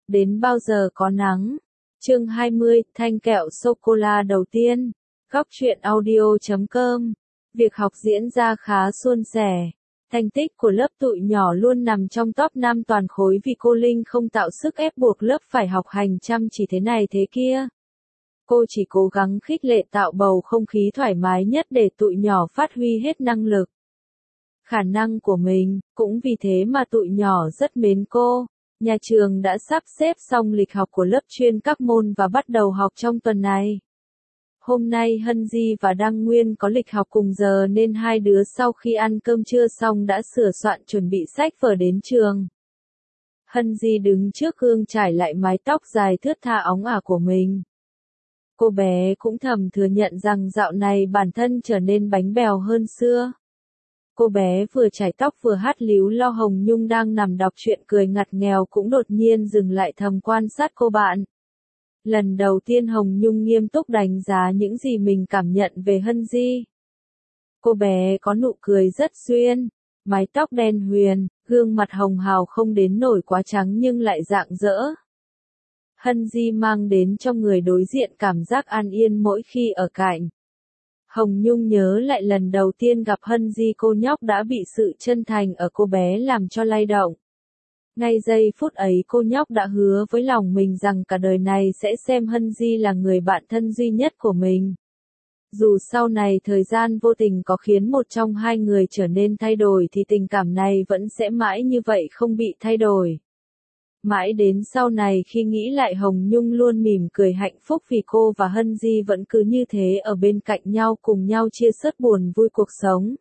Đến bao giờ có nắng? Chương 20, thanh kẹo sô-cô-la đầu tiên. Góc truyện audio.com. Việc học diễn ra khá suôn sẻ. Thành tích của lớp tụi nhỏ luôn nằm trong top 5 toàn khối vì cô Linh không tạo sức ép buộc lớp phải học hành chăm chỉ thế này thế kia. Cô chỉ cố gắng khích lệ tạo bầu không khí thoải mái nhất để tụi nhỏ phát huy hết năng lực, khả năng của mình, cũng vì thế mà tụi nhỏ rất mến cô. Nhà trường đã sắp xếp xong lịch học của lớp chuyên các môn và bắt đầu học trong tuần này. Hôm nay Hân Di và Đăng Nguyên có lịch học cùng giờ nên hai đứa sau khi ăn cơm trưa xong đã sửa soạn chuẩn bị sách vở đến trường. Hân Di đứng trước gương trải lại mái tóc dài thướt tha óng ả của mình. Cô bé cũng thầm thừa nhận rằng dạo này bản thân trở nên bánh bèo hơn xưa. Cô bé vừa chải tóc vừa hát líu lo. Hồng Nhung đang nằm đọc truyện cười ngặt nghèo cũng đột nhiên dừng lại thầm quan sát cô bạn. Lần đầu tiên Hồng Nhung nghiêm túc đánh giá những gì mình cảm nhận về Hân Di. Cô bé có nụ cười rất duyên, mái tóc đen huyền, gương mặt hồng hào không đến nổi quá trắng nhưng lại rạng rỡ. Hân Di mang đến cho người đối diện cảm giác an yên mỗi khi ở cạnh. Hồng Nhung nhớ lại lần đầu tiên gặp Hân Di, cô nhóc đã bị sự chân thành ở cô bé làm cho lay động. Ngay giây phút ấy cô nhóc đã hứa với lòng mình rằng cả đời này sẽ xem Hân Di là người bạn thân duy nhất của mình. Dù sau này thời gian vô tình có khiến một trong hai người trở nên thay đổi thì tình cảm này vẫn sẽ mãi như vậy không bị thay đổi. Mãi đến sau này khi nghĩ lại Hồng Nhung luôn mỉm cười hạnh phúc vì cô và Hân Di vẫn cứ như thế ở bên cạnh nhau cùng nhau chia sớt buồn vui cuộc sống.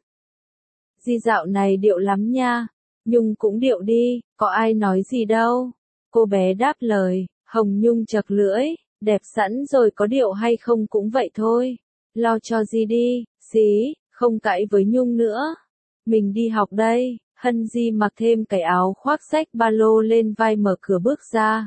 Di dạo này điệu lắm nha. Nhung cũng điệu đi, có ai nói gì đâu. Cô bé đáp lời, Hồng Nhung chật lưỡi, đẹp sẵn rồi có điệu hay không cũng vậy thôi. Lo cho Di đi, xí, không cãi với Nhung nữa. Mình đi học đây. Hân Di mặc thêm cái áo khoác xách ba lô lên vai mở cửa bước ra.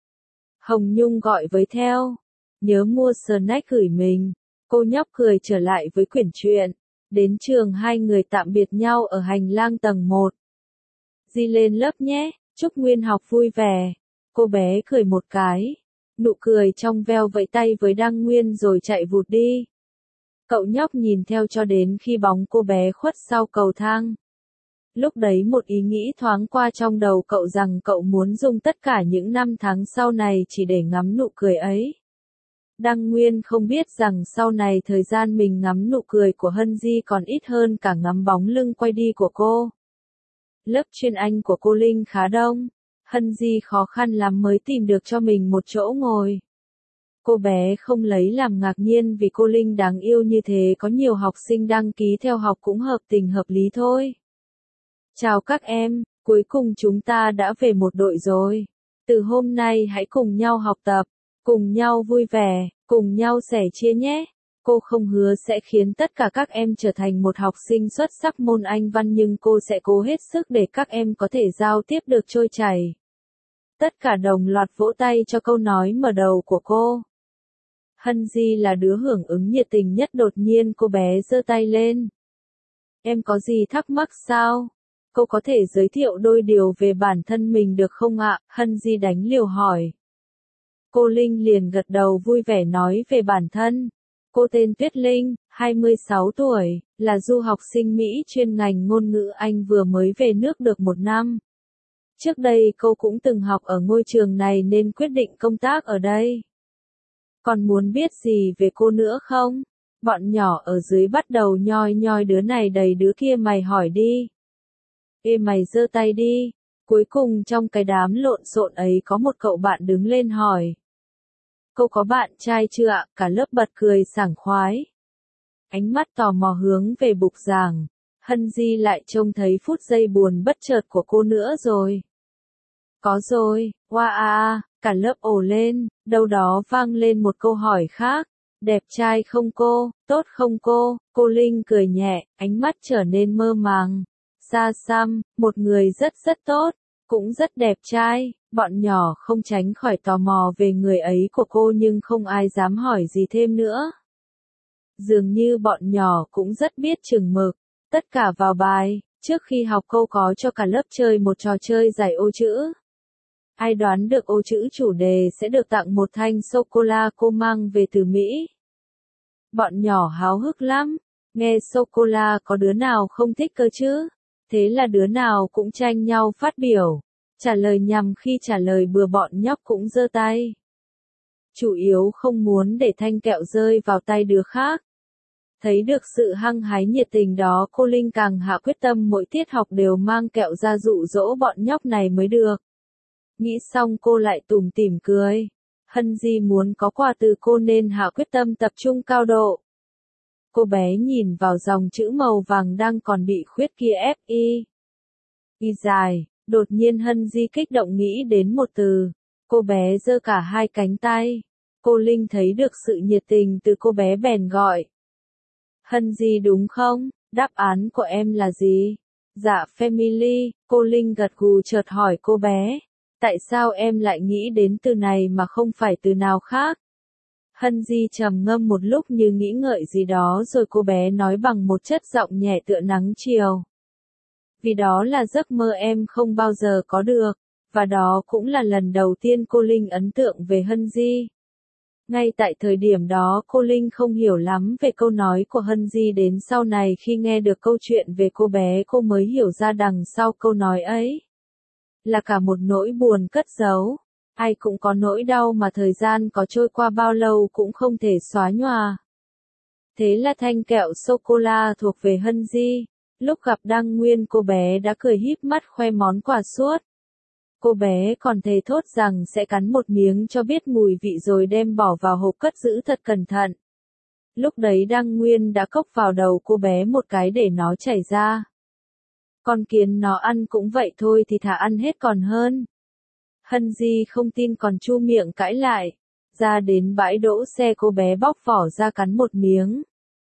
Hồng Nhung gọi với theo. Nhớ mua snack gửi mình. Cô nhóc cười trở lại với quyển truyện. Đến trường hai người tạm biệt nhau ở hành lang tầng 1. Di lên lớp nhé, chúc Nguyên học vui vẻ. Cô bé cười một cái. Nụ cười trong veo vẫy tay với Đăng Nguyên rồi chạy vụt đi. Cậu nhóc nhìn theo cho đến khi bóng cô bé khuất sau cầu thang. Lúc đấy một ý nghĩ thoáng qua trong đầu cậu rằng cậu muốn dùng tất cả những năm tháng sau này chỉ để ngắm nụ cười ấy. Đăng Nguyên không biết rằng sau này thời gian mình ngắm nụ cười của Hân Di còn ít hơn cả ngắm bóng lưng quay đi của cô. Lớp chuyên Anh của cô Linh khá đông. Hân Di khó khăn lắm mới tìm được cho mình một chỗ ngồi. Cô bé không lấy làm ngạc nhiên vì cô Linh đáng yêu như thế, có nhiều học sinh đăng ký theo học cũng hợp tình hợp lý thôi. Chào các em, cuối cùng chúng ta đã về một đội rồi. Từ hôm nay hãy cùng nhau học tập, cùng nhau vui vẻ, cùng nhau sẻ chia nhé. Cô không hứa sẽ khiến tất cả các em trở thành một học sinh xuất sắc môn Anh văn nhưng cô sẽ cố hết sức để các em có thể giao tiếp được trôi chảy. Tất cả đồng loạt vỗ tay cho câu nói mở đầu của cô. Hân Di là đứa hưởng ứng nhiệt tình nhất, đột nhiên cô bé giơ tay lên. Em có gì thắc mắc sao? Cô có thể giới thiệu đôi điều về bản thân mình được không ạ? Hân Di đánh liều hỏi. Cô Linh liền gật đầu vui vẻ nói về bản thân. Cô tên Tuyết Linh, 26 tuổi, là du học sinh Mỹ chuyên ngành ngôn ngữ Anh vừa mới về nước được 1 năm. Trước đây cô cũng từng học ở ngôi trường này nên quyết định công tác ở đây. Còn muốn biết gì về cô nữa không? Bọn nhỏ ở dưới bắt đầu nhoi nhoi đứa này đầy đứa kia, mày hỏi đi. Ê mày giơ tay đi. Cuối cùng trong cái đám lộn xộn ấy có một cậu bạn đứng lên hỏi. Cô có bạn trai chưa ạ? Cả lớp bật cười sảng khoái. Ánh mắt tò mò hướng về bục giảng. Hân Di lại trông thấy phút giây buồn bất chợt của cô nữa rồi. Có rồi, wow, cả lớp ồ lên, đâu đó vang lên một câu hỏi khác. Đẹp trai không cô, tốt không cô? Cô Linh cười nhẹ, ánh mắt trở nên mơ màng. Xa xăm, một người rất tốt, cũng rất đẹp trai. Bọn nhỏ không tránh khỏi tò mò về người ấy của cô nhưng không ai dám hỏi gì thêm nữa. Dường như bọn nhỏ cũng rất biết chừng mực. Tất cả vào bài, trước khi học cô có cho cả lớp chơi một trò chơi giải ô chữ. Ai đoán được ô chữ chủ đề sẽ được tặng một thanh sô-cô-la cô mang về từ Mỹ. Bọn nhỏ háo hức lắm, nghe sô-cô-la có đứa nào không thích cơ chứ? Thế là đứa nào cũng tranh nhau phát biểu, trả lời nhằm khi trả lời bừa bọn nhóc cũng giơ tay. Chủ yếu không muốn để thanh kẹo rơi vào tay đứa khác. Thấy được sự hăng hái nhiệt tình đó cô Linh càng hạ quyết tâm mỗi tiết học đều mang kẹo ra dụ dỗ bọn nhóc này mới được. Nghĩ xong cô lại tủm tỉm cười. Hân Di muốn có quà từ cô nên hạ quyết tâm tập trung cao độ. Cô bé nhìn vào dòng chữ màu vàng đang còn bị khuyết kia F-I. Y dài, đột nhiên Hân Di kích động nghĩ đến một từ. Cô bé giơ cả hai cánh tay. Cô Linh thấy được sự nhiệt tình từ cô bé bèn gọi. Hân Di đúng không? Đáp án của em là gì? Dạ family, cô Linh gật gù chợt hỏi cô bé. Tại sao em lại nghĩ đến từ này mà không phải từ nào khác? Hân Di trầm ngâm một lúc như nghĩ ngợi gì đó rồi cô bé nói bằng một chất giọng nhẹ tựa nắng chiều. Vì đó là giấc mơ em không bao giờ có được, và đó cũng là lần đầu tiên cô Linh ấn tượng về Hân Di. Ngay tại thời điểm đó cô Linh không hiểu lắm về câu nói của Hân Di đến sau này khi nghe được câu chuyện về cô bé cô mới hiểu ra đằng sau câu nói ấy. Là cả một nỗi buồn cất giấu. Ai cũng có nỗi đau mà thời gian có trôi qua bao lâu cũng không thể xóa nhòa. Thế là thanh kẹo sô-cô-la thuộc về Hân Di. Lúc gặp Đăng Nguyên cô bé đã cười híp mắt khoe món quà suốt. Cô bé còn thề thốt rằng sẽ cắn một miếng cho biết mùi vị rồi đem bỏ vào hộp cất giữ thật cẩn thận. Lúc đấy Đăng Nguyên đã cốc vào đầu cô bé một cái để nó chảy ra. Con kiến nó ăn cũng vậy thôi thì thà ăn hết còn hơn. Hân Di không tin còn chu miệng cãi lại. Ra đến bãi đỗ xe cô bé bóc vỏ ra cắn một miếng.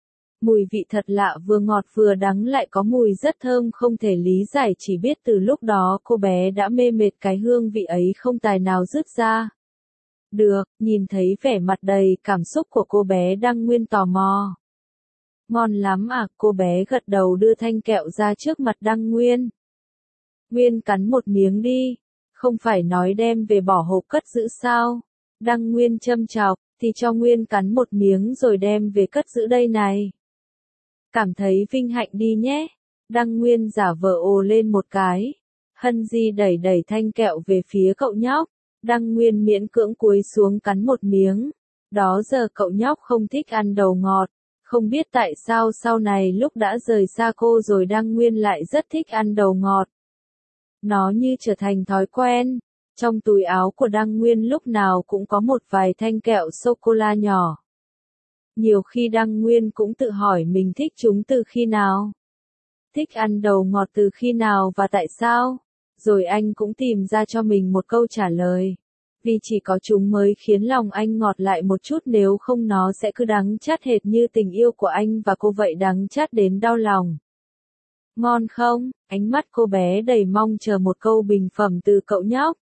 Mùi vị thật lạ vừa ngọt vừa đắng lại có mùi rất thơm không thể lý giải chỉ biết từ lúc đó cô bé đã mê mệt cái hương vị ấy không tài nào dứt ra. Được, nhìn thấy vẻ mặt đầy cảm xúc của cô bé Đăng Nguyên tò mò. Ngon lắm à, cô bé gật đầu đưa thanh kẹo ra trước mặt Đăng Nguyên. Nguyên cắn một miếng đi, không phải nói đem về bỏ hộp cất giữ sao? Đăng Nguyên châm chọc, thì cho Nguyên cắn một miếng rồi đem về cất giữ đây này. Cảm thấy vinh hạnh đi nhé. Đăng Nguyên giả vờ ồ lên một cái. Hân Di đẩy đẩy thanh kẹo về phía cậu nhóc. Đăng Nguyên miễn cưỡng cúi xuống cắn một miếng. Đó giờ cậu nhóc không thích ăn đầu ngọt. Không biết tại sao sau này lúc đã rời xa cô rồi Đăng Nguyên lại rất thích ăn đầu ngọt. Nó như trở thành thói quen. Trong túi áo của Đăng Nguyên lúc nào cũng có một vài thanh kẹo sô-cô-la nhỏ. Nhiều khi Đăng Nguyên cũng tự hỏi mình thích chúng từ khi nào. Thích ăn đầu ngọt từ khi nào và tại sao? Rồi anh cũng tìm ra cho mình một câu trả lời. Vì chỉ có chúng mới khiến lòng anh ngọt lại một chút nếu không nó sẽ cứ đắng chát hệt như tình yêu của anh và cô vậy đắng chát đến đau lòng. Ngon không? Ánh mắt cô bé đầy mong chờ một câu bình phẩm từ cậu nhóc.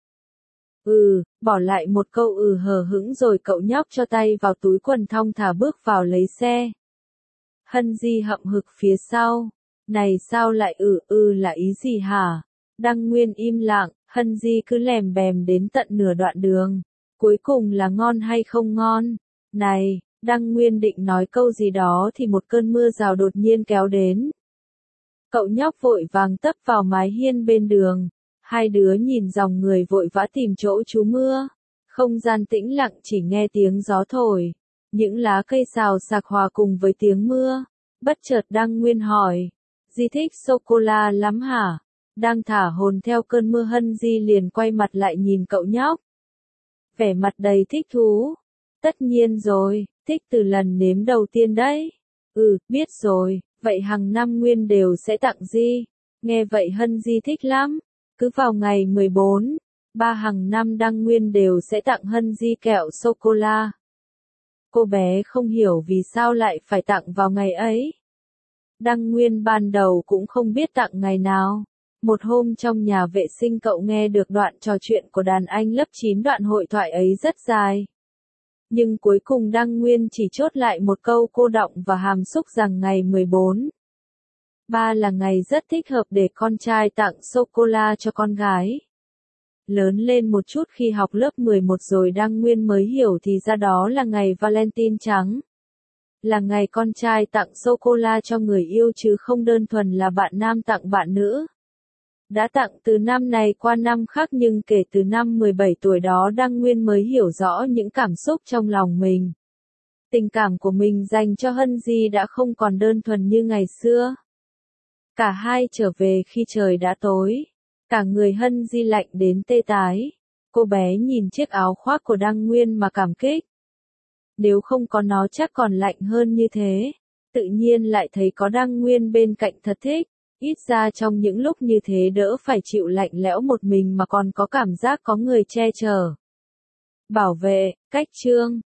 Bỏ lại một câu hờ hững rồi cậu nhóc cho tay vào túi quần thong thả bước vào lấy xe. Hân Di hậm hực phía sau. Này sao lại là ý gì hả? Đăng Nguyên im lặng, Hân Di cứ lèm bèm đến tận nửa đoạn đường. Cuối cùng là ngon hay không ngon? Này, Đăng Nguyên định nói câu gì đó thì một cơn mưa rào đột nhiên kéo đến. Cậu nhóc vội vàng tấp vào mái hiên bên đường. Hai đứa nhìn dòng người vội vã tìm chỗ trú mưa. Không gian tĩnh lặng chỉ nghe tiếng gió thổi. Những lá cây xào xạc hòa cùng với tiếng mưa. Bất chợt Đăng Nguyên hỏi. Di thích sô-cô-la lắm hả? Đang thả hồn theo cơn mưa Hân Di liền quay mặt lại nhìn cậu nhóc. Vẻ mặt đầy thích thú. Tất nhiên rồi, thích từ lần nếm đầu tiên đấy. Biết rồi, vậy hàng năm Nguyên đều sẽ tặng Di. Nghe vậy Hân Di thích lắm. Cứ vào ngày 14, hàng năm Đăng Nguyên đều sẽ tặng Hân Di kẹo sô-cô-la. Cô bé không hiểu vì sao lại phải tặng vào ngày ấy. Đăng Nguyên ban đầu cũng không biết tặng ngày nào. Một hôm trong nhà vệ sinh cậu nghe được đoạn trò chuyện của đàn anh lớp 9 đoạn hội thoại ấy rất dài. Nhưng cuối cùng Đăng Nguyên chỉ chốt lại một câu cô đọng và hàm xúc rằng ngày 14. Là ngày rất thích hợp để con trai tặng sô-cô-la cho con gái. Lớn lên một chút khi học lớp 11 rồi Đăng Nguyên mới hiểu thì ra đó là ngày Valentine trắng. Là ngày con trai tặng sô-cô-la cho người yêu chứ không đơn thuần là bạn nam tặng bạn nữ. Đã tặng từ năm này qua năm khác nhưng kể từ năm 17 tuổi đó Đăng Nguyên mới hiểu rõ những cảm xúc trong lòng mình. Tình cảm của mình dành cho Hân Di đã không còn đơn thuần như ngày xưa. Cả hai trở về khi trời đã tối. Cả người Hân Di lạnh đến tê tái. Cô bé nhìn chiếc áo khoác của Đăng Nguyên mà cảm kích. Nếu không có nó chắc còn lạnh hơn như thế. Tự nhiên lại thấy có Đăng Nguyên bên cạnh thật thích. Ít ra trong những lúc như thế đỡ phải chịu lạnh lẽo một mình mà còn có cảm giác có người che chở. Bảo vệ, cách chương.